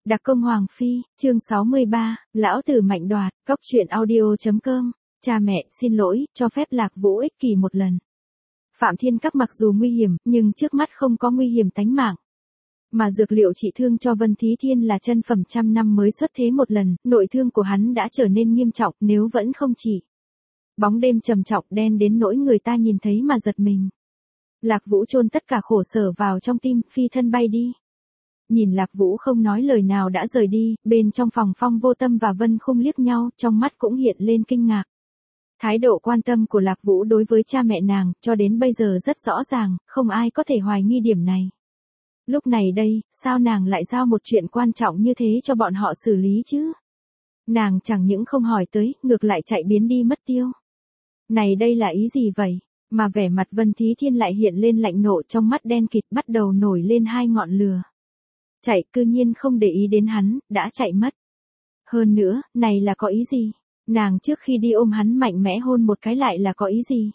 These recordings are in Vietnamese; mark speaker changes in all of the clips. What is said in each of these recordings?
Speaker 1: Đặc công Hoàng Phi, chương 63, Lão Tử Mạnh Đoạt, Cóc Truyện Audio.com, cha mẹ, xin lỗi, cho phép Lạc Vũ ích kỷ một lần. Phạm Thiên Các mặc dù nguy hiểm, nhưng trước mắt không có nguy hiểm tánh mạng. Mà dược liệu trị thương cho Vân Thí Thiên là chân phẩm trăm năm mới xuất thế một lần, nội thương của hắn đã trở nên nghiêm trọng nếu vẫn không trị. Bóng đêm trầm trọng đen đến nỗi người ta nhìn thấy mà giật mình. Lạc Vũ chôn tất cả khổ sở vào trong tim, phi thân bay đi. Nhìn Lạc Vũ không nói lời nào đã rời đi, bên trong phòng Phong Vô Tâm và Vân Khung liếc nhau, trong mắt cũng hiện lên kinh ngạc. Thái độ quan tâm của Lạc Vũ đối với cha mẹ nàng, cho đến bây giờ rất rõ ràng, không ai có thể hoài nghi điểm này. Lúc này đây, sao nàng lại giao một chuyện quan trọng như thế cho bọn họ xử lý chứ? Nàng chẳng những không hỏi tới, ngược lại chạy biến đi mất tiêu. Này đây là ý gì vậy? Mà vẻ mặt Vân Thí Thiên lại hiện lên lạnh nộ, trong mắt đen kịt bắt đầu nổi lên hai ngọn lửa. Chạy, cư nhiên không để ý đến hắn, đã chạy mất. Hơn nữa, này là có ý gì? Nàng trước khi đi ôm hắn mạnh mẽ hôn một cái lại là có ý gì?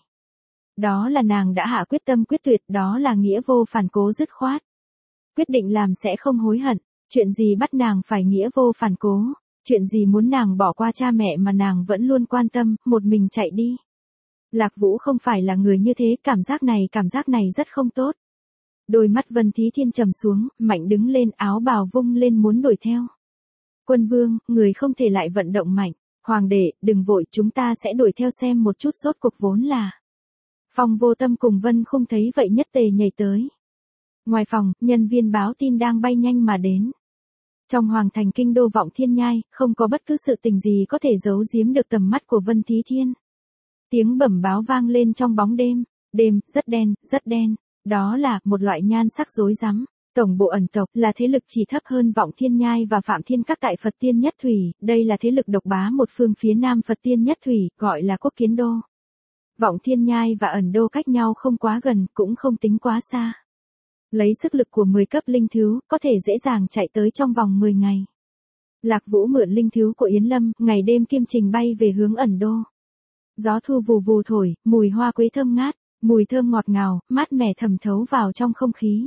Speaker 1: Đó là nàng đã hạ quyết tâm quyết tuyệt, đó là nghĩa vô phản cố dứt khoát. Quyết định làm sẽ không hối hận, chuyện gì bắt nàng phải nghĩa vô phản cố, chuyện gì muốn nàng bỏ qua cha mẹ mà nàng vẫn luôn quan tâm, một mình chạy đi. Lạc Vũ không phải là người như thế, cảm giác này rất không tốt. Đôi mắt Vân Thí Thiên trầm xuống, mạnh đứng lên, áo bào vung lên muốn đuổi theo. Quân vương, người không thể lại vận động mạnh. Hoàng đệ, đừng vội, chúng ta sẽ đuổi theo xem một chút rốt cuộc vốn là. Phong Vô Tâm cùng Vân Khung thấy vậy nhất tề nhảy tới. Ngoài phòng, nhân viên báo tin đang bay nhanh mà đến. Trong hoàng thành kinh đô Vọng Thiên Nhai, không có bất cứ sự tình gì có thể giấu giếm được tầm mắt của Vân Thí Thiên. Tiếng bẩm báo vang lên trong bóng đêm. Đêm, rất đen. Đó là một loại nhan sắc rối rắm. Tổng bộ ẩn tộc là thế lực chỉ thấp hơn Vọng Thiên Nhai và Phạm Thiên Các tại Phật Tiên Nhất Thủy, đây là thế lực độc bá một phương phía nam Phật Tiên Nhất Thủy, gọi là Quốc Kiến Đô. Vọng Thiên Nhai và ẩn đô cách nhau không quá gần, cũng không tính quá xa. Lấy sức lực của 10 cấp linh thứu, có thể dễ dàng chạy tới trong vòng 10 ngày. Lạc Vũ mượn linh thứu của Yến Lâm, ngày đêm kiêm trình bay về hướng ẩn đô. Gió thu vù vù thổi, mùi hoa quế thơm ngát, mùi thơm ngọt ngào, mát mẻ thẩm thấu vào trong không khí.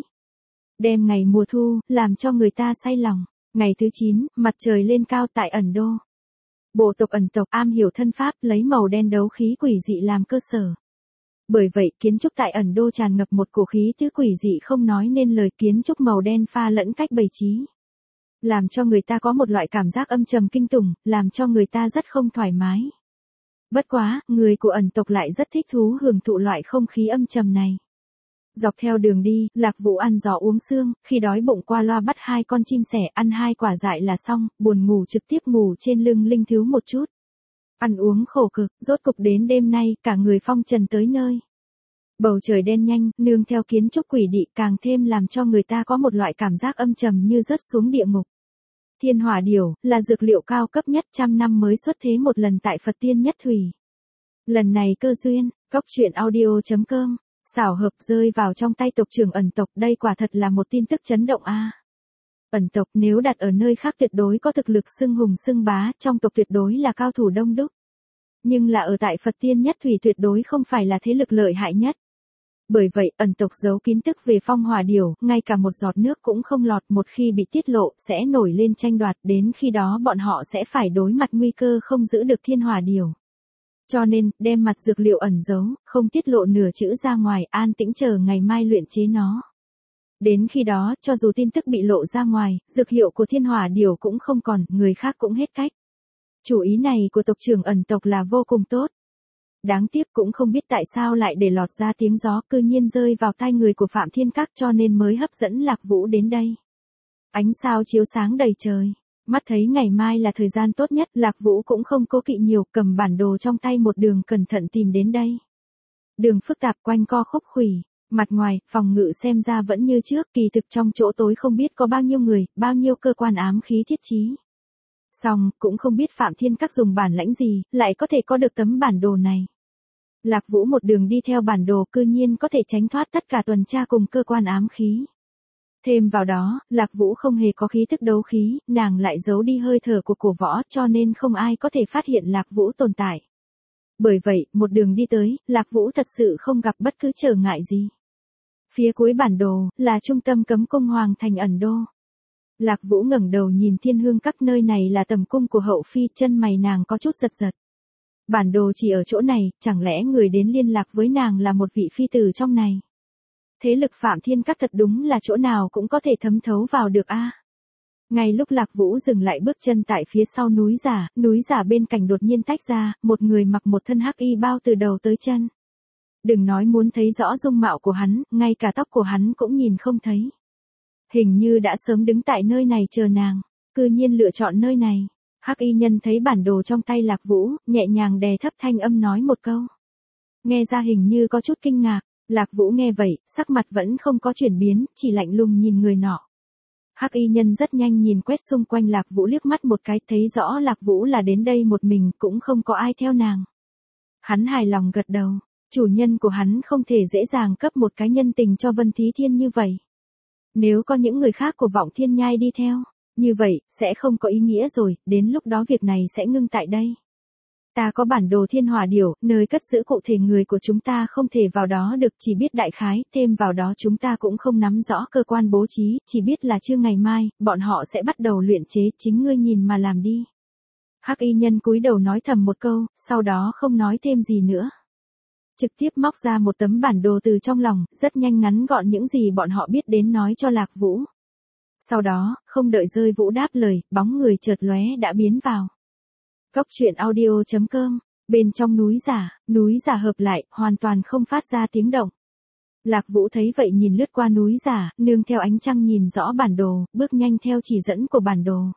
Speaker 1: Đêm ngày mùa thu, làm cho người ta say lòng. Ngày thứ 9, mặt trời lên cao tại ẩn đô. Bộ tộc ẩn tộc am hiểu thân pháp, lấy màu đen đấu khí quỷ dị làm cơ sở. Bởi vậy, kiến trúc tại ẩn đô tràn ngập một cổ khí thứ quỷ dị không nói nên lời, kiến trúc màu đen pha lẫn cách bày trí. Làm cho người ta có một loại cảm giác âm trầm kinh tủng, làm cho người ta rất không thoải mái. Bất quá, người của ẩn tộc lại rất thích thú hưởng thụ loại không khí âm trầm này. Dọc theo đường đi, Lạc Vũ ăn giò uống sương, khi đói bụng qua loa bắt 2 con chim sẻ, ăn 2 quả dại là xong, buồn ngủ trực tiếp ngủ trên lưng linh thứu một chút. Ăn uống khổ cực, rốt cục đến đêm nay, cả người phong trần tới nơi. Bầu trời đen nhanh, nương theo kiến trúc quỷ dị càng thêm làm cho người ta có một loại cảm giác âm trầm như rớt xuống địa ngục. Thiên hỏa điểu, là dược liệu cao cấp nhất trăm năm mới xuất thế một lần tại Phật Tiên Nhất Thủy. Lần này cơ duyên, Cóc Truyện Audio.com. Xảo hợp rơi vào trong tay tộc trưởng ẩn tộc, đây quả thật là một tin tức chấn động a. Ẩn tộc nếu đặt ở nơi khác tuyệt đối có thực lực xưng hùng xưng bá, trong tộc tuyệt đối là cao thủ đông đúc. Nhưng là ở tại Phật Tiên Nhất Thủy tuyệt đối không phải là thế lực lợi hại nhất. Bởi vậy, ẩn tộc giấu kín tức về phong hỏa điểu, ngay cả một giọt nước cũng không lọt, một khi bị tiết lộ, sẽ nổi lên tranh đoạt, đến khi đó bọn họ sẽ phải đối mặt nguy cơ không giữ được thiên hỏa điểu. Cho nên, đem mặt dược liệu ẩn giấu, không tiết lộ nửa chữ ra ngoài, an tĩnh chờ ngày mai luyện chế nó. Đến khi đó, cho dù tin tức bị lộ ra ngoài, dược hiệu của thiên hỏa điểu cũng không còn, người khác cũng hết cách. Chủ ý này của tộc trưởng ẩn tộc là vô cùng tốt. Đáng tiếc cũng không biết tại sao lại để lọt ra tiếng gió, cư nhiên rơi vào tai người của Phạm Thiên Các, cho nên mới hấp dẫn Lạc Vũ đến đây. Ánh sao chiếu sáng đầy trời. Mắt thấy ngày mai là thời gian tốt nhất, Lạc Vũ cũng không cố kỵ nhiều, cầm bản đồ trong tay một đường cẩn thận tìm đến đây. Đường phức tạp quanh co khúc khuỷu, mặt ngoài, phòng ngự xem ra vẫn như trước, kỳ thực trong chỗ tối không biết có bao nhiêu người, bao nhiêu cơ quan ám khí thiết trí. Song, cũng không biết Phạm Thiên Các dùng bản lãnh gì, lại có thể có được tấm bản đồ này. Lạc Vũ một đường đi theo bản đồ cư nhiên có thể tránh thoát tất cả tuần tra cùng cơ quan ám khí. Thêm vào đó, Lạc Vũ không hề có khí tức đấu khí, nàng lại giấu đi hơi thở của cổ võ cho nên không ai có thể phát hiện Lạc Vũ tồn tại. Bởi vậy, một đường đi tới, Lạc Vũ thật sự không gặp bất cứ trở ngại gì. Phía cuối bản đồ, là trung tâm cấm cung hoàng thành ẩn đô. Lạc Vũ ngẩng đầu nhìn Thiên Hương Các, nơi này là tầm cung của hậu phi, chân mày nàng có chút giật giật. Bản đồ chỉ ở chỗ này, chẳng lẽ người đến liên lạc với nàng là một vị phi tử trong này? Thế lực Phạm Thiên Các thật đúng là chỗ nào cũng có thể thấm thấu vào được a. Ngay lúc Lạc Vũ dừng lại bước chân tại phía sau núi giả bên cạnh đột nhiên tách ra, một người mặc một thân hắc y bao từ đầu tới chân. Đừng nói muốn thấy rõ dung mạo của hắn, ngay cả tóc của hắn cũng nhìn không thấy. Hình như đã sớm đứng tại nơi này chờ nàng, cư nhiên lựa chọn nơi này. Hắc y nhân thấy bản đồ trong tay Lạc Vũ, nhẹ nhàng đè thấp thanh âm nói một câu. Nghe ra hình như có chút kinh ngạc, Lạc Vũ nghe vậy, sắc mặt vẫn không có chuyển biến, chỉ lạnh lùng nhìn người nọ. Hắc y nhân rất nhanh nhìn quét xung quanh Lạc Vũ liếc mắt một cái, thấy rõ Lạc Vũ là đến đây một mình, cũng không có ai theo nàng. Hắn hài lòng gật đầu, chủ nhân của hắn không thể dễ dàng cấp một cái nhân tình cho Vân Thí Thiên như vậy. Nếu có những người khác của Vọng Thiên Nhai đi theo, như vậy, sẽ không có ý nghĩa rồi, đến lúc đó việc này sẽ ngưng tại đây. Ta có bản đồ Thiên Hỏa Điểu, nơi cất giữ cụ thể người của chúng ta không thể vào đó được, chỉ biết đại khái, thêm vào đó chúng ta cũng không nắm rõ cơ quan bố trí, chỉ biết là trưa ngày mai, bọn họ sẽ bắt đầu luyện chế, chính ngươi nhìn mà làm đi. Hắc y nhân cúi đầu nói thầm một câu, sau đó không nói thêm gì nữa. Trực tiếp móc ra một tấm bản đồ từ trong lòng, rất nhanh ngắn gọn những gì bọn họ biết đến nói cho Lạc Vũ. Sau đó, không đợi rơi Vũ đáp lời, bóng người chợt lóe đã biến vào. Cốc truyện audio.com, bên trong núi giả hợp lại, hoàn toàn không phát ra tiếng động. Lạc Vũ thấy vậy nhìn lướt qua núi giả, nương theo ánh trăng nhìn rõ bản đồ, bước nhanh theo chỉ dẫn của bản đồ.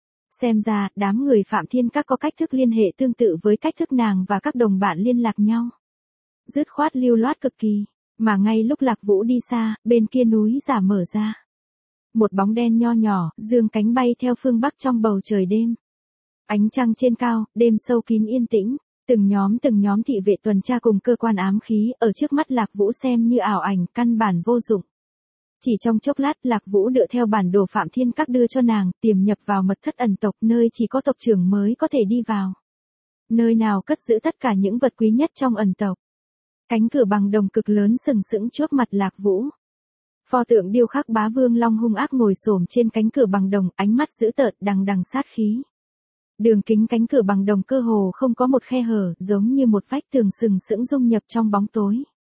Speaker 1: Xem ra, đám người Phạm Thiên Các có cách thức liên hệ tương tự với cách thức nàng và các đồng bạn liên lạc nhau. Dứt khoát lưu loát cực kỳ, mà ngay lúc Lạc Vũ đi xa, bên kia núi giả mở ra. Một bóng đen nho nhỏ, dương cánh bay theo phương bắc trong bầu trời đêm. Ánh trăng trên cao, đêm sâu kín yên tĩnh, từng nhóm thị vệ tuần tra cùng cơ quan ám khí, ở trước mắt Lạc Vũ xem như ảo ảnh, căn bản vô dụng. Chỉ trong chốc lát, Lạc Vũ dựa theo bản đồ Phạm Thiên Các đưa cho nàng, tiềm nhập vào mật thất ẩn tộc, nơi chỉ có tộc trưởng mới có thể đi vào. Nơi nào cất giữ tất cả những vật quý nhất trong ẩn tộc. Cánh cửa bằng đồng cực lớn sừng sững trước mặt Lạc Vũ. Pho tượng điêu khắc Bá Vương Long hung ác ngồi xổm trên cánh cửa bằng đồng, ánh mắt dữ tợn, đằng đằng sát khí. Đường kính cánh cửa bằng đồng cơ hồ không có một khe hở, giống như một vách tường sừng sững dung nhập trong bóng tối.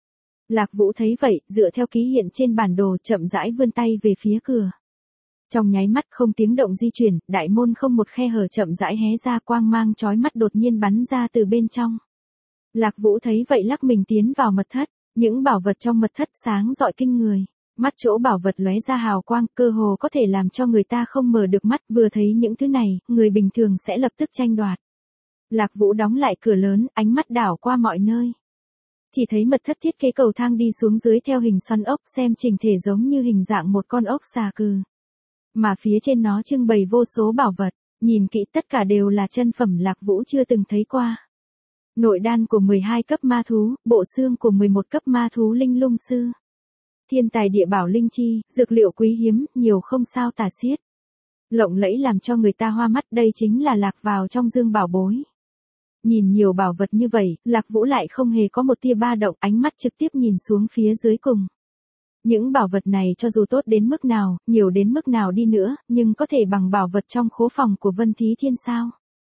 Speaker 1: Lạc Vũ thấy vậy, dựa theo ký hiện trên bản đồ, chậm rãi vươn tay về phía cửa. Trong nháy mắt không tiếng động di chuyển, đại môn không một khe hở chậm rãi hé ra, quang mang chói mắt đột nhiên bắn ra từ bên trong. Lạc Vũ thấy vậy lắc mình tiến vào mật thất, những bảo vật trong mật thất sáng rọi kinh người. Mắt chỗ bảo vật lóe ra hào quang, cơ hồ có thể làm cho người ta không mở được mắt, vừa thấy những thứ này, người bình thường sẽ lập tức tranh đoạt. Lạc Vũ đóng lại cửa lớn, ánh mắt đảo qua mọi nơi. Chỉ thấy mật thất thiết kế cầu thang đi xuống dưới theo hình xoắn ốc, xem chỉnh thể giống như hình dạng một con ốc xà cừ. Mà phía trên nó trưng bày vô số bảo vật, nhìn kỹ tất cả đều là chân phẩm Lạc Vũ chưa từng thấy qua. Nội đan của 12 cấp ma thú, bộ xương của 11 cấp ma thú linh lung sư. Thiên tài địa bảo linh chi, dược liệu quý hiếm, nhiều không sao tả xiết. Lộng lẫy làm cho người ta hoa mắt, đây chính là lạc vào trong dương bảo bối. Nhìn nhiều bảo vật như vậy, Lạc Vũ lại không hề có một tia ba động, ánh mắt trực tiếp nhìn xuống phía dưới cùng. Những bảo vật này cho dù tốt đến mức nào, nhiều đến mức nào đi nữa, nhưng có thể bằng bảo vật trong khố phòng của Vân Thí Thiên sao?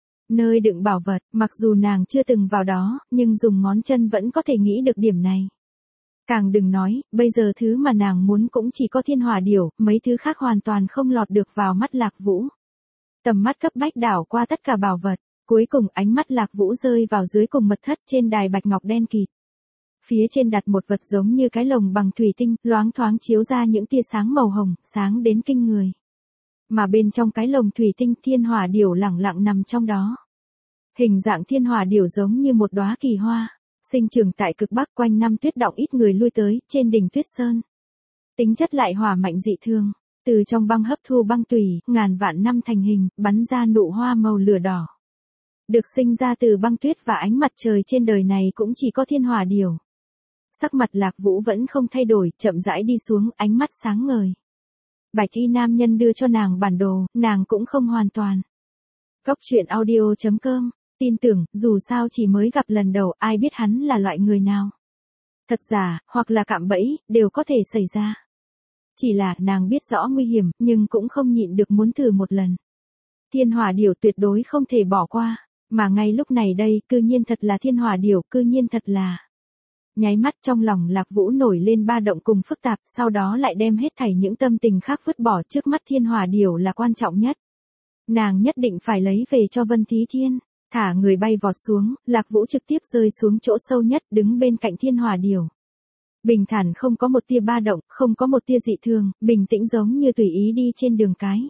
Speaker 1: Nơi đựng bảo vật, mặc dù nàng chưa từng vào đó, nhưng dùng ngón chân vẫn có thể nghĩ được điểm này. Càng đừng nói, bây giờ thứ mà nàng muốn cũng chỉ có Thiên Hỏa Điểu, mấy thứ khác hoàn toàn không lọt được vào mắt Lạc Vũ. Tầm mắt cấp bách đảo qua tất cả bảo vật, cuối cùng ánh mắt Lạc Vũ rơi vào dưới cùng mật thất trên đài bạch ngọc đen kịt. Phía trên đặt một vật giống như cái lồng bằng thủy tinh, loáng thoáng chiếu ra những tia sáng màu hồng, sáng đến kinh người. Mà bên trong cái lồng thủy tinh Thiên Hỏa Điểu lẳng lặng nằm trong đó. Hình dạng Thiên Hỏa Điểu giống như một đóa kỳ hoa. Sinh trưởng tại cực bắc, quanh năm tuyết đọng ít người lui tới, trên đỉnh tuyết sơn. Tính chất lại hỏa mạnh dị thường, từ trong băng hấp thu băng tùy, ngàn vạn năm thành hình, bắn ra nụ hoa màu lửa đỏ. Được sinh ra từ băng tuyết và ánh mặt trời trên đời này cũng chỉ có Thiên Hỏa Điểu. Sắc mặt Lạc Vũ vẫn không thay đổi, chậm rãi đi xuống, ánh mắt sáng ngời. Bạch y nam nhân đưa cho nàng bản đồ, nàng cũng không hoàn toàn. Cốc truyện audio.com, tin tưởng, dù sao chỉ mới gặp lần đầu, ai biết hắn là loại người nào. Thật giả, hoặc là cạm bẫy, đều có thể xảy ra. Chỉ là nàng biết rõ nguy hiểm, nhưng cũng không nhịn được muốn thử một lần. Thiên hỏa điểu tuyệt đối không thể bỏ qua, mà ngay lúc này đây, cư nhiên thật là thiên hỏa điểu, cư nhiên thật là. Nháy mắt trong lòng Lạc Vũ nổi lên ba động cùng phức tạp, sau đó lại đem hết thảy những tâm tình khác vứt bỏ, trước mắt thiên hỏa điểu là quan trọng nhất. Nàng nhất định phải lấy về cho Vân Thí Thiên. Thả người bay vọt xuống, Lạc Vũ trực tiếp rơi xuống chỗ sâu nhất, đứng bên cạnh thiên hỏa điểu. Bình thản, không có một tia ba động, không có một tia dị thường, bình tĩnh giống như tùy ý đi trên đường cái.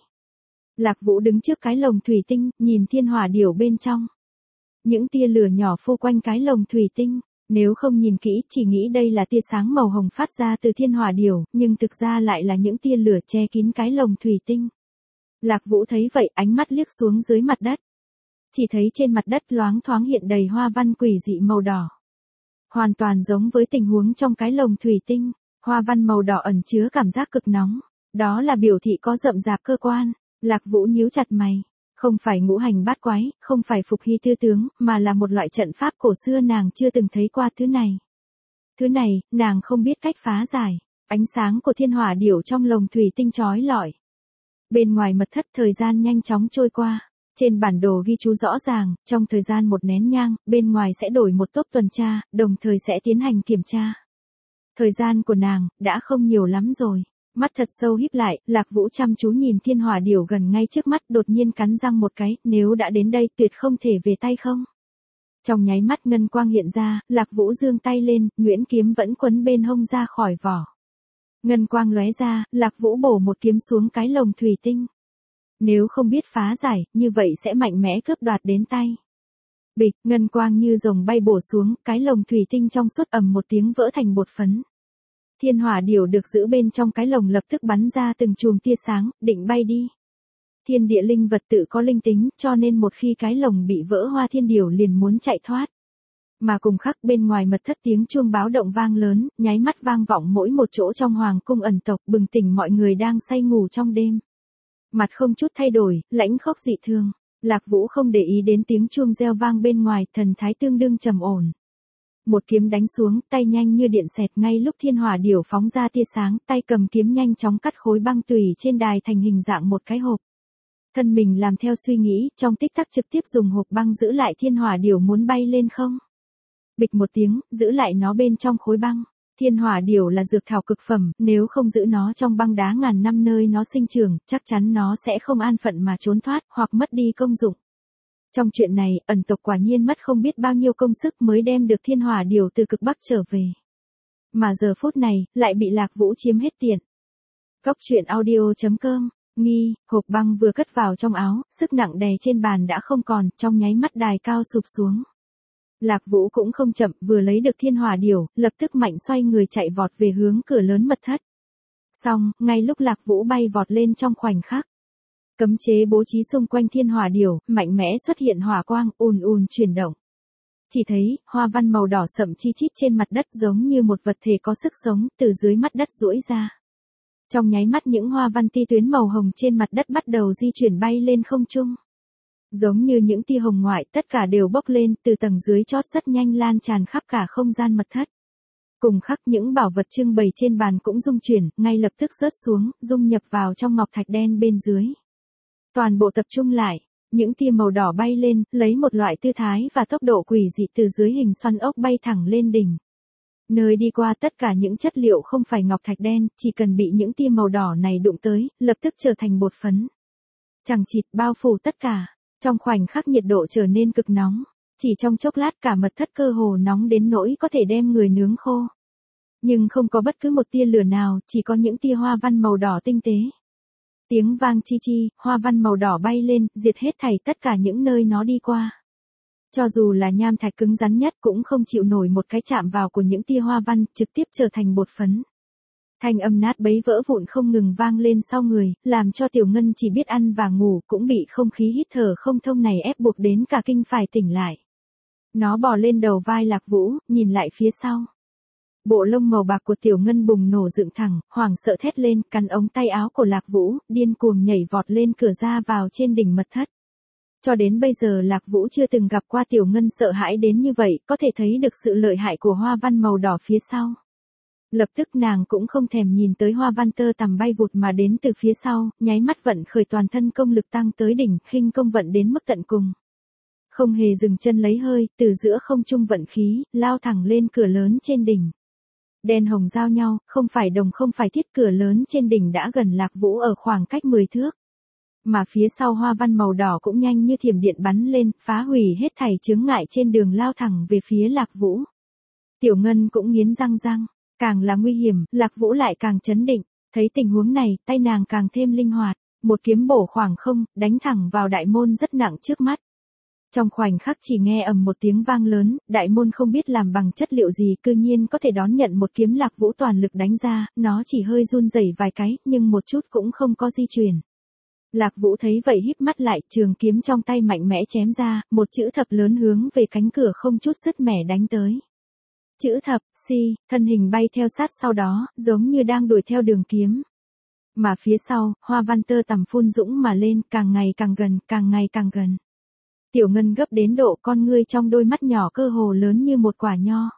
Speaker 1: Lạc Vũ đứng trước cái lồng thủy tinh, nhìn thiên hỏa điểu bên trong. Những tia lửa nhỏ phô quanh cái lồng thủy tinh, nếu không nhìn kỹ chỉ nghĩ đây là tia sáng màu hồng phát ra từ thiên hỏa điểu, nhưng thực ra lại là những tia lửa che kín cái lồng thủy tinh. Lạc Vũ thấy vậy, ánh mắt liếc xuống dưới mặt đất. Chỉ thấy trên mặt đất loáng thoáng hiện đầy hoa văn quỷ dị màu đỏ. Hoàn toàn giống với tình huống trong cái lồng thủy tinh, hoa văn màu đỏ ẩn chứa cảm giác cực nóng, đó là biểu thị có rậm rạp cơ quan. Lạc Vũ nhíu chặt mày, không phải ngũ hành bát quái, không phải phục hy tư tướng, mà là một loại trận pháp cổ xưa nàng chưa từng thấy qua thứ này. Thứ này, nàng không biết cách phá giải, ánh sáng của thiên hỏa điểu trong lồng thủy tinh chói lọi. Bên ngoài mật thất thời gian nhanh chóng trôi qua. Trên bản đồ ghi chú rõ ràng, trong thời gian một nén nhang, bên ngoài sẽ đổi một tốp tuần tra, đồng thời sẽ tiến hành kiểm tra. Thời gian của nàng, đã không nhiều lắm rồi. Mắt thật sâu híp lại, Lạc Vũ chăm chú nhìn thiên hỏa điểu gần ngay trước mắt, đột nhiên cắn răng một cái, nếu đã đến đây tuyệt không thể về tay không. Trong nháy mắt ngân quang hiện ra, Lạc Vũ giương tay lên, nhuyễn kiếm vẫn quấn bên hông ra khỏi vỏ. Ngân quang lóe ra, Lạc Vũ bổ một kiếm xuống cái lồng thủy tinh. Nếu không biết phá giải, như vậy sẽ mạnh mẽ cướp đoạt đến tay. Bịch, ngân quang như rồng bay bổ xuống, cái lồng thủy tinh trong suốt ầm một tiếng vỡ thành bột phấn. Thiên hỏa điểu được giữ bên trong cái lồng lập tức bắn ra từng chùm tia sáng, định bay đi. Thiên địa linh vật tự có linh tính, cho nên một khi cái lồng bị vỡ hoa thiên điểu liền muốn chạy thoát. Mà cùng khắc bên ngoài mật thất tiếng chuông báo động vang lớn, nháy mắt vang vọng mỗi một chỗ trong hoàng cung ẩn tộc, bừng tỉnh mọi người đang say ngủ trong đêm. Mặt không chút thay đổi, lãnh khốc dị thường. Lạc Vũ không để ý đến tiếng chuông reo vang bên ngoài, thần thái tương đương trầm ổn. Một kiếm đánh xuống, tay nhanh như điện xẹt, ngay lúc thiên hỏa điểu phóng ra tia sáng, tay cầm kiếm nhanh chóng cắt khối băng tùy trên đài thành hình dạng một cái hộp. Thân mình làm theo suy nghĩ, trong tích tắc trực tiếp dùng hộp băng giữ lại thiên hỏa điểu muốn bay lên không. Bịch một tiếng, giữ lại nó bên trong khối băng. Thiên hỏa điểu là dược thảo cực phẩm, nếu không giữ nó trong băng đá ngàn năm nơi nó sinh trưởng, chắc chắn nó sẽ không an phận mà trốn thoát, hoặc mất đi công dụng. Trong chuyện này, ẩn tộc quả nhiên mất không biết bao nhiêu công sức mới đem được thiên hỏa điểu từ cực bắc trở về. Mà giờ phút này, lại bị Lạc Vũ chiếm hết tiện. Cóc truyện audio.com, nghi, hộp băng vừa cất vào trong áo, sức nặng đè trên bàn đã không còn, trong nháy mắt đài cao sụp xuống. Lạc Vũ cũng không chậm, vừa lấy được thiên hỏa điểu, lập tức mạnh xoay người chạy vọt về hướng cửa lớn mật thất. Xong, ngay lúc Lạc Vũ bay vọt lên trong khoảnh khắc. Cấm chế bố trí xung quanh thiên hỏa điểu, mạnh mẽ xuất hiện hỏa quang, ùn ùn chuyển động. Chỉ thấy, hoa văn màu đỏ sậm chi chít trên mặt đất giống như một vật thể có sức sống, từ dưới mặt đất duỗi ra. Trong nháy mắt những hoa văn ti tuyến màu hồng trên mặt đất bắt đầu di chuyển bay lên không trung. Giống như những tia hồng ngoại, tất cả đều bốc lên, từ tầng dưới chót rất nhanh lan tràn khắp cả không gian mật thất. Cùng khắc những bảo vật trưng bày trên bàn cũng rung chuyển, ngay lập tức rớt xuống, dung nhập vào trong ngọc thạch đen bên dưới. Toàn bộ tập trung lại, những tia màu đỏ bay lên, lấy một loại tư thái và tốc độ quỷ dị từ dưới hình xoắn ốc bay thẳng lên đỉnh. Nơi đi qua tất cả những chất liệu không phải ngọc thạch đen, chỉ cần bị những tia màu đỏ này đụng tới, lập tức trở thành bột phấn. Chằng chịt bao phủ tất cả. Trong khoảnh khắc nhiệt độ trở nên cực nóng, chỉ trong chốc lát cả mật thất cơ hồ nóng đến nỗi có thể đem người nướng khô. Nhưng không có bất cứ một tia lửa nào, chỉ có những tia hoa văn màu đỏ tinh tế. Tiếng vang chi chi, hoa văn màu đỏ bay lên, diệt hết thảy tất cả những nơi nó đi qua. Cho dù là nham thạch cứng rắn nhất cũng không chịu nổi một cái chạm vào của những tia hoa văn, trực tiếp trở thành bột phấn. Thanh âm nát bấy vỡ vụn không ngừng vang lên sau người, làm cho Tiểu Ngân chỉ biết ăn và ngủ cũng bị không khí hít thở không thông này ép buộc đến cả kinh phải tỉnh lại. Nó bò lên đầu vai Lạc Vũ, nhìn lại phía sau. Bộ lông màu bạc của Tiểu Ngân bùng nổ dựng thẳng, hoảng sợ thét lên, cắn ống tay áo của Lạc Vũ, điên cuồng nhảy vọt lên cửa ra vào trên đỉnh mật thất. Cho đến bây giờ Lạc Vũ chưa từng gặp qua Tiểu Ngân sợ hãi đến như vậy, có thể thấy được sự lợi hại của hoa văn màu đỏ phía sau. Lập tức nàng cũng không thèm nhìn tới hoa văn tơ tằm bay vụt mà đến từ phía sau, nháy mắt vận khởi toàn thân công lực tăng tới đỉnh, khinh công vận đến mức tận cùng. Không hề dừng chân lấy hơi, từ giữa không trung vận khí, lao thẳng lên cửa lớn trên đỉnh. Đen hồng giao nhau, không phải đồng không phải thiết, cửa lớn trên đỉnh đã gần Lạc Vũ ở khoảng cách 10 thước. Mà phía sau hoa văn màu đỏ cũng nhanh như thiểm điện bắn lên, phá hủy hết thảy chướng ngại trên đường, lao thẳng về phía Lạc Vũ. Tiểu Ngân cũng nghiến răng, càng là nguy hiểm, Lạc Vũ lại càng chấn định, thấy tình huống này, tay nàng càng thêm linh hoạt, một kiếm bổ khoảng không, đánh thẳng vào đại môn rất nặng trước mắt. Trong khoảnh khắc chỉ nghe ầm một tiếng vang lớn, đại môn không biết làm bằng chất liệu gì cư nhiên có thể đón nhận một kiếm Lạc Vũ toàn lực đánh ra, nó chỉ hơi run rẩy vài cái, nhưng một chút cũng không có di chuyển. Lạc Vũ thấy vậy híp mắt lại, trường kiếm trong tay mạnh mẽ chém ra, một chữ thập lớn hướng về cánh cửa không chút sứt mẻ đánh tới. Chữ thập, thân hình bay theo sát sau đó, giống như đang đuổi theo đường kiếm. Mà phía sau, hoa văn tơ tằm phun dũng mà lên, càng ngày càng gần, càng ngày càng gần. Tiểu Ngân gấp đến độ con ngươi trong đôi mắt nhỏ cơ hồ lớn như một quả nho.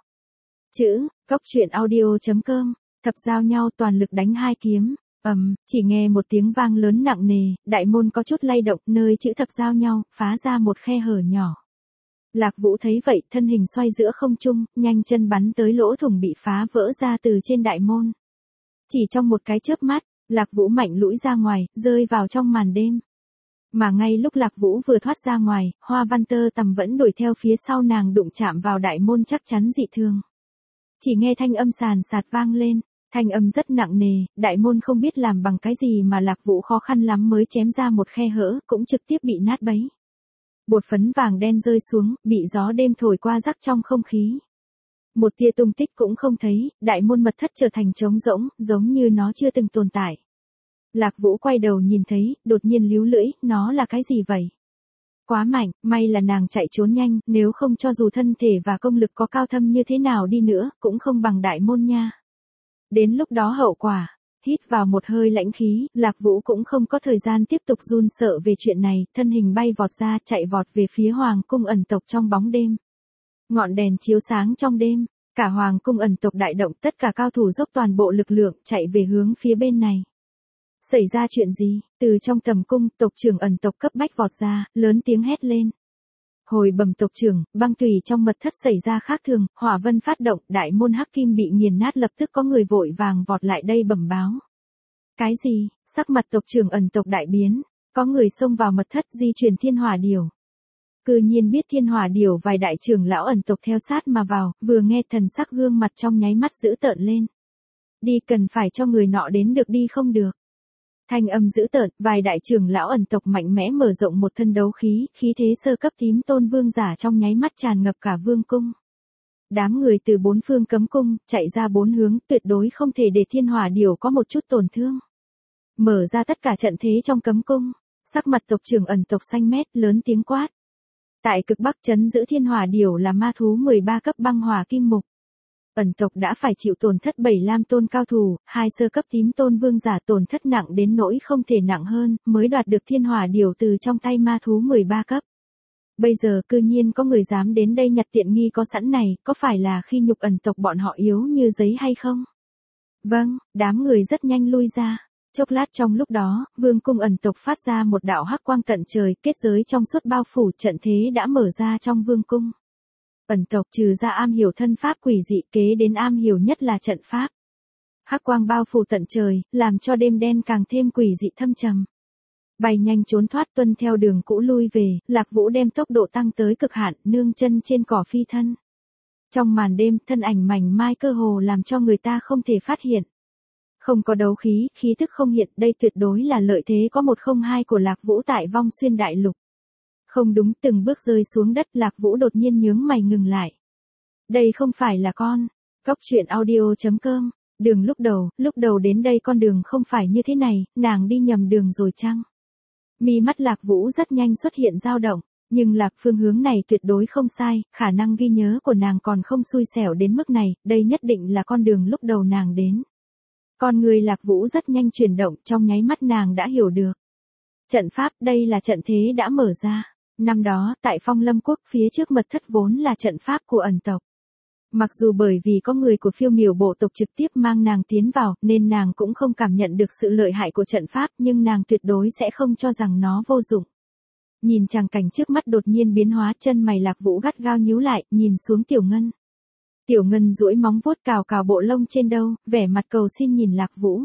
Speaker 1: Cóc truyện audio.com, thập giao nhau toàn lực đánh hai kiếm. Chỉ nghe một tiếng vang lớn nặng nề, đại môn có chút lay động, nơi chữ thập giao nhau, phá ra một khe hở nhỏ. Lạc Vũ thấy vậy, thân hình xoay giữa không trung, nhanh chân bắn tới lỗ thủng bị phá vỡ ra từ trên đại môn. Chỉ trong một cái chớp mắt, Lạc Vũ mạnh lũi ra ngoài, rơi vào trong màn đêm. Mà ngay lúc Lạc Vũ vừa thoát ra ngoài, hoa văn tơ tằm vẫn đuổi theo phía sau nàng, đụng chạm vào đại môn chắc chắn dị thường. Chỉ nghe thanh âm sàn sạt vang lên, thanh âm rất nặng nề, đại môn không biết làm bằng cái gì mà Lạc Vũ khó khăn lắm mới chém ra một khe hở, cũng trực tiếp bị nát bấy. Bột phấn vàng đen rơi xuống, bị gió đêm thổi qua rắc trong không khí. Một tia tung tích cũng không thấy, đại môn mật thất trở thành trống rỗng, giống như nó chưa từng tồn tại. Lạc Vũ quay đầu nhìn thấy, đột nhiên líu lưỡi, nó là cái gì vậy? Quá mạnh, may là nàng chạy trốn nhanh, nếu không cho dù thân thể và công lực có cao thâm như thế nào đi nữa, cũng không bằng đại môn nha. Đến lúc đó hậu quả, hít vào một hơi lãnh khí, Lạc Vũ cũng không có thời gian tiếp tục run sợ về chuyện này, thân hình bay vọt ra, chạy vọt về phía hoàng cung ẩn tộc trong bóng đêm. Ngọn đèn chiếu sáng trong đêm, cả hoàng cung ẩn tộc đại động, tất cả cao thủ dốc toàn bộ lực lượng, chạy về hướng phía bên này. Xảy ra chuyện gì? Từ trong tầm cung, tộc trưởng ẩn tộc cấp bách vọt ra, lớn tiếng hét lên. Hồi bẩm tộc trưởng, băng tùy trong mật thất xảy ra khác thường, hỏa vân phát động, đại môn hắc kim bị nghiền nát, lập tức có người vội vàng vọt lại đây bẩm báo. Cái gì? Sắc mặt tộc trưởng ẩn tộc đại biến, có người xông vào mật thất di chuyển thiên hỏa điểu. Cư nhiên biết thiên hỏa điểu, vài đại trưởng lão ẩn tộc theo sát mà vào, vừa nghe thần sắc gương mặt trong nháy mắt dữ tợn lên. Đi, cần phải cho người nọ đến được đi không được. Thanh âm dữ tợn, vài đại trưởng lão ẩn tộc mạnh mẽ mở rộng một thân đấu khí, khí thế sơ cấp tím tôn vương giả trong nháy mắt tràn ngập cả vương cung. Đám người từ bốn phương cấm cung, chạy ra bốn hướng, tuyệt đối không thể để thiên hỏa điểu có một chút tổn thương. Mở ra tất cả trận thế trong cấm cung, sắc mặt tộc trưởng ẩn tộc xanh mét, lớn tiếng quát. Tại cực bắc trấn giữ thiên hỏa điểu là ma thú 13 cấp băng hỏa kim mục. Ẩn tộc đã phải chịu tổn thất 7 lam tôn cao thủ, 2 sơ cấp tím tôn vương giả, tổn thất nặng đến nỗi không thể nặng hơn, mới đoạt được thiên hỏa điểu từ trong tay ma thú 13 cấp. Bây giờ cư nhiên có người dám đến đây nhặt tiện nghi có sẵn này, có phải là khi nhục ẩn tộc bọn họ yếu như giấy hay không? Vâng, đám người rất nhanh lui ra. Chốc lát trong lúc đó, vương cung ẩn tộc phát ra một đạo hắc quang tận trời, kết giới trong suốt bao phủ, trận thế đã mở ra trong vương cung. Ẩn tộc trừ ra am hiểu thân pháp quỷ dị, kế đến am hiểu nhất là trận pháp. Hắc quang bao phủ tận trời, làm cho đêm đen càng thêm quỷ dị thâm trầm. Bay nhanh trốn thoát, tuân theo đường cũ lui về, Lạc Vũ đem tốc độ tăng tới cực hạn, nương chân trên cỏ phi thân. Trong màn đêm, thân ảnh mảnh mai cơ hồ làm cho người ta không thể phát hiện. Không có đấu khí, khí thức không hiện, đây tuyệt đối là lợi thế có 102 của Lạc Vũ tại Vong Xuyên Đại Lục. Không đúng, từng bước rơi xuống đất, Lạc Vũ đột nhiên nhướng mày ngừng lại. Đây không phải là con. Cóc truyện audio.com. Đường lúc đầu đến đây con đường không phải như thế này, nàng đi nhầm đường rồi chăng? Mi mắt Lạc Vũ rất nhanh xuất hiện dao động, nhưng lạc phương hướng này tuyệt đối không sai, khả năng ghi nhớ của nàng còn không xui xẻo đến mức này, đây nhất định là con đường lúc đầu nàng đến. Con người Lạc Vũ rất nhanh chuyển động, trong nháy mắt nàng đã hiểu được. Trận pháp, đây là trận thế đã mở ra. Năm đó, tại Phong Lâm Quốc, phía trước mật thất vốn là trận pháp của ẩn tộc. Mặc dù bởi vì có người của Phiêu Miểu bộ tộc trực tiếp mang nàng tiến vào, nên nàng cũng không cảm nhận được sự lợi hại của trận pháp, nhưng nàng tuyệt đối sẽ không cho rằng nó vô dụng. Nhìn chàng cảnh trước mắt đột nhiên biến hóa, chân mày Lạc Vũ gắt gao nhíu lại, nhìn xuống Tiểu Ngân. Tiểu Ngân duỗi móng vuốt cào cào bộ lông trên đâu, vẻ mặt cầu xin nhìn Lạc Vũ.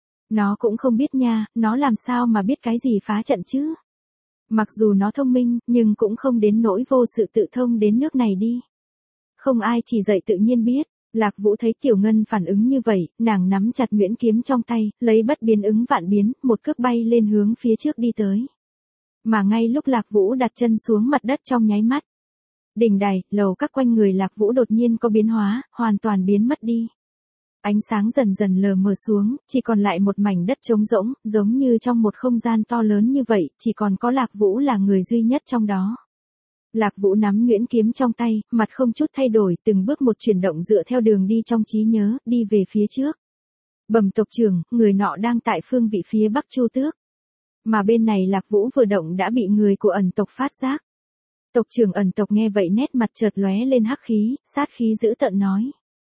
Speaker 1: Nó cũng không biết nha, nó làm sao mà biết cái gì phá trận chứ? Mặc dù nó thông minh, nhưng cũng không đến nỗi vô sự tự thông đến nước này đi. Không ai chỉ dạy tự nhiên biết. Lạc Vũ thấy Tiểu Ngân phản ứng như vậy, nàng nắm chặt nhuyễn kiếm trong tay, lấy bất biến ứng vạn biến, một cước bay lên hướng phía trước đi tới. Mà ngay lúc Lạc Vũ đặt chân xuống mặt đất trong nháy mắt, đỉnh đài, lầu các quanh người Lạc Vũ đột nhiên có biến hóa, hoàn toàn biến mất đi. Ánh sáng dần dần lờ mờ xuống, chỉ còn lại một mảnh đất trống rỗng, giống như trong một không gian to lớn như vậy, chỉ còn có Lạc Vũ là người duy nhất trong đó. Lạc Vũ nắm nhuyễn kiếm trong tay, mặt không chút thay đổi, từng bước một chuyển động dựa theo đường đi trong trí nhớ, đi về phía trước. Bẩm tộc trưởng, người nọ đang tại phương vị phía bắc Chu Tước. Mà bên này Lạc Vũ vừa động đã bị người của ẩn tộc phát giác. Tộc trưởng ẩn tộc nghe vậy nét mặt chợt lóe lên hắc khí, sát khí dữ tợn nói.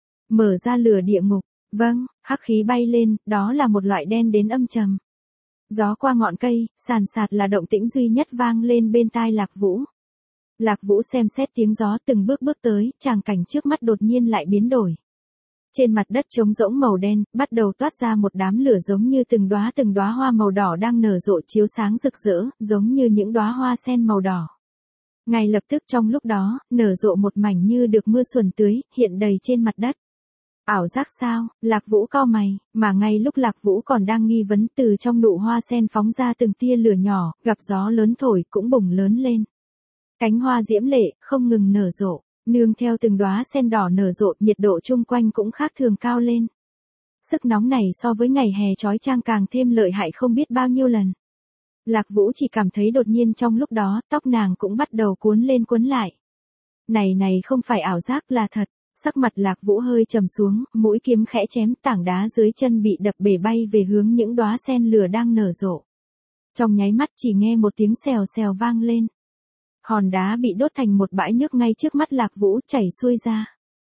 Speaker 1: Mở ra lửa địa ngục. Vâng, hắc khí bay lên, đó là một loại đen đến âm trầm. Gió qua ngọn cây, sàn sạt là động tĩnh duy nhất vang lên bên tai Lạc Vũ. Lạc Vũ xem xét tiếng gió từng bước bước tới, tràng cảnh trước mắt đột nhiên lại biến đổi. Trên mặt đất trống rỗng màu đen, bắt đầu toát ra một đám lửa giống như từng đóa hoa màu đỏ đang nở rộ chiếu sáng rực rỡ, giống như những đóa hoa sen màu đỏ. Ngay lập tức trong lúc đó, nở rộ một mảnh như được mưa xuân tưới, hiện đầy trên mặt đất. Ảo giác sao? Lạc Vũ cau mày, mà ngay lúc Lạc Vũ còn đang nghi vấn, từ trong nụ hoa sen phóng ra từng tia lửa nhỏ, gặp gió lớn thổi cũng bùng lớn lên. Cánh hoa diễm lệ, không ngừng nở rộ, nương theo từng đóa sen đỏ nở rộ, nhiệt độ chung quanh cũng khác thường cao lên. Sức nóng này so với ngày hè chói chang càng thêm lợi hại không biết bao nhiêu lần. Lạc Vũ chỉ cảm thấy đột nhiên trong lúc đó, tóc nàng cũng bắt đầu cuốn lên cuốn lại. Này không phải ảo giác là thật. Sắc mặt Lạc Vũ hơi trầm xuống, mũi kiếm khẽ chém, tảng đá dưới chân bị đập bể bay về hướng những đóa sen lửa đang nở rộ. Trong nháy mắt chỉ nghe một tiếng xèo xèo vang lên. Hòn đá bị đốt thành một bãi nước ngay trước mắt Lạc Vũ chảy xuôi ra.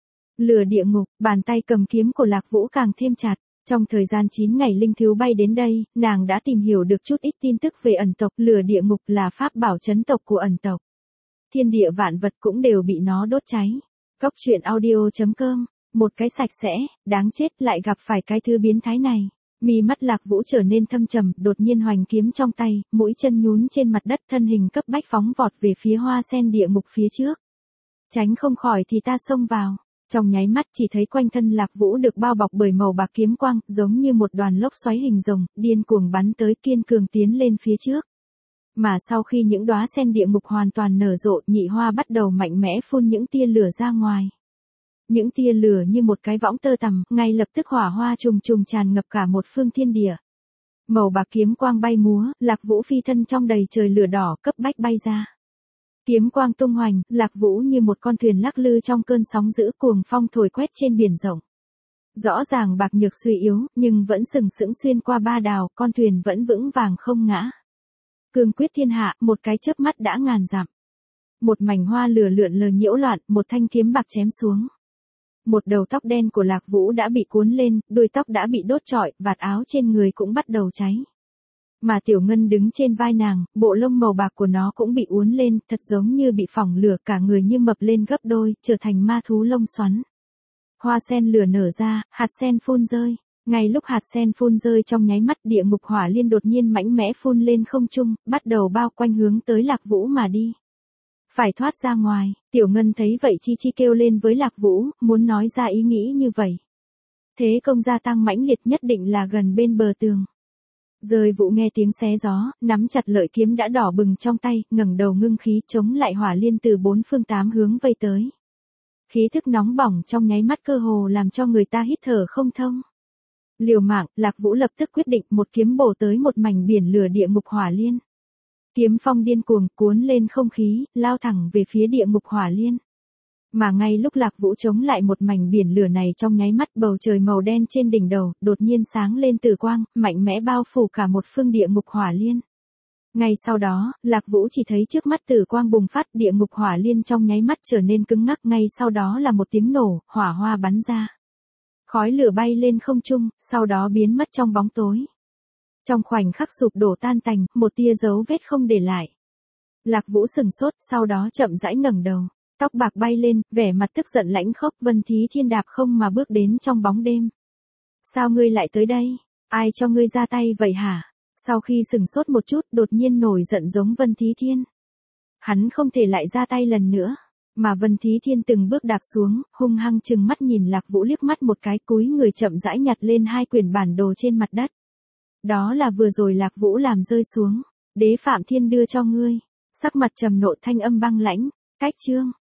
Speaker 1: Lửa địa ngục, bàn tay cầm kiếm của Lạc Vũ càng thêm chặt. Trong thời gian 9 ngày linh thiếu bay đến đây, nàng đã tìm hiểu được chút ít tin tức về ẩn tộc. Lửa địa ngục là pháp bảo trấn tộc của ẩn tộc. Thiên địa vạn vật cũng đều bị nó đốt cháy. Cốc truyện audio.com, một cái sạch sẽ, đáng chết lại gặp phải cái thứ biến thái này. Mi mắt Lạc Vũ trở nên thâm trầm, đột nhiên hoành kiếm trong tay, mũi chân nhún trên mặt đất, thân hình cấp bách phóng vọt về phía hoa sen địa ngục phía trước. Tránh không khỏi thì ta xông vào. Trong nháy mắt chỉ thấy quanh thân Lạc Vũ được bao bọc bởi màu bạc kiếm quang, giống như một đoàn lốc xoáy hình rồng, điên cuồng bắn tới, kiên cường tiến lên phía trước. Mà sau khi những đóa sen địa ngục hoàn toàn nở rộ, nhị hoa bắt đầu mạnh mẽ phun những tia lửa ra ngoài. Những tia lửa như một cái võng tơ tằm, ngay lập tức hỏa hoa trùng trùng tràn ngập cả một phương thiên địa. Màu bạc kiếm quang bay múa, Lạc Vũ phi thân trong đầy trời lửa đỏ, cấp bách bay ra. Kiếm quang tung hoành, Lạc Vũ như một con thuyền lắc lư trong cơn sóng dữ, cuồng phong thổi quét trên biển rộng. Rõ ràng bạc nhược suy yếu, nhưng vẫn sừng sững xuyên qua ba đào, con thuyền vẫn vững vàng không ngã. Cương quyết thiên hạ, một cái chớp mắt đã ngàn dặm. Một mảnh hoa lửa lượn lờ nhiễu loạn, một thanh kiếm bạc chém xuống. Một đầu tóc đen của Lạc Vũ đã bị cuốn lên, đuôi tóc đã bị đốt trọi, vạt áo trên người cũng bắt đầu cháy. Mà Tiểu Ngân đứng trên vai nàng, bộ lông màu bạc của nó cũng bị uốn lên, thật giống như bị phỏng lửa, cả người như mập lên gấp đôi, trở thành ma thú lông xoắn. Hoa sen lửa nở ra, hạt sen phun rơi. Ngay lúc hạt sen phun rơi trong nháy mắt, địa ngục hỏa liên đột nhiên mạnh mẽ phun lên không trung, bắt đầu bao quanh hướng tới Lạc Vũ mà đi. Phải thoát ra ngoài. Tiểu Ngân thấy vậy chi kêu lên với Lạc Vũ, muốn nói ra ý nghĩ như vậy. Thế công gia tăng mãnh liệt, nhất định là gần bên bờ tường. Rời Vũ nghe tiếng xé gió, nắm chặt lợi kiếm đã đỏ bừng trong tay, ngẩng đầu ngưng khí chống lại hỏa liên từ 4 phương 8 hướng vây tới. Khí thức nóng bỏng trong nháy mắt cơ hồ làm cho người ta hít thở không thông. Liều mạng, Lạc Vũ lập tức quyết định một kiếm bổ tới một mảnh biển lửa địa ngục hỏa liên. Kiếm phong điên cuồng cuốn lên không khí, lao thẳng về phía địa ngục hỏa liên. Mà ngay lúc Lạc Vũ chống lại một mảnh biển lửa này, trong nháy mắt bầu trời màu đen trên đỉnh đầu đột nhiên sáng lên tử quang, mạnh mẽ bao phủ cả một phương địa ngục hỏa liên. Ngay sau đó, Lạc Vũ chỉ thấy trước mắt tử quang bùng phát, địa ngục hỏa liên trong nháy mắt trở nên cứng ngắc, ngay sau đó là một tiếng nổ, hỏa hoa bắn ra. Khói lửa bay lên không trung, sau đó biến mất trong bóng tối. Trong khoảnh khắc sụp đổ tan tành, một tia dấu vết không để lại. Lạc Vũ sừng sốt, sau đó chậm rãi ngẩng đầu. Tóc bạc bay lên, vẻ mặt tức giận lãnh khốc, Vân Thí Thiên đạp không mà bước đến trong bóng đêm. Sao ngươi lại tới đây? Ai cho ngươi ra tay vậy hả? Sau khi sừng sốt một chút, đột nhiên nổi giận giống Vân Thí Thiên. Hắn không thể lại ra tay lần nữa. Mà Vân Thí Thiên từng bước đạp xuống, hung hăng trừng mắt nhìn Lạc Vũ liếc mắt một cái, cúi người chậm rãi nhặt lên 2 quyển bản đồ trên mặt đất. Đó là vừa rồi Lạc Vũ làm rơi xuống. Đế Phạm Thiên đưa cho ngươi. Sắc mặt trầm nộ, thanh âm băng lãnh. Cách chương.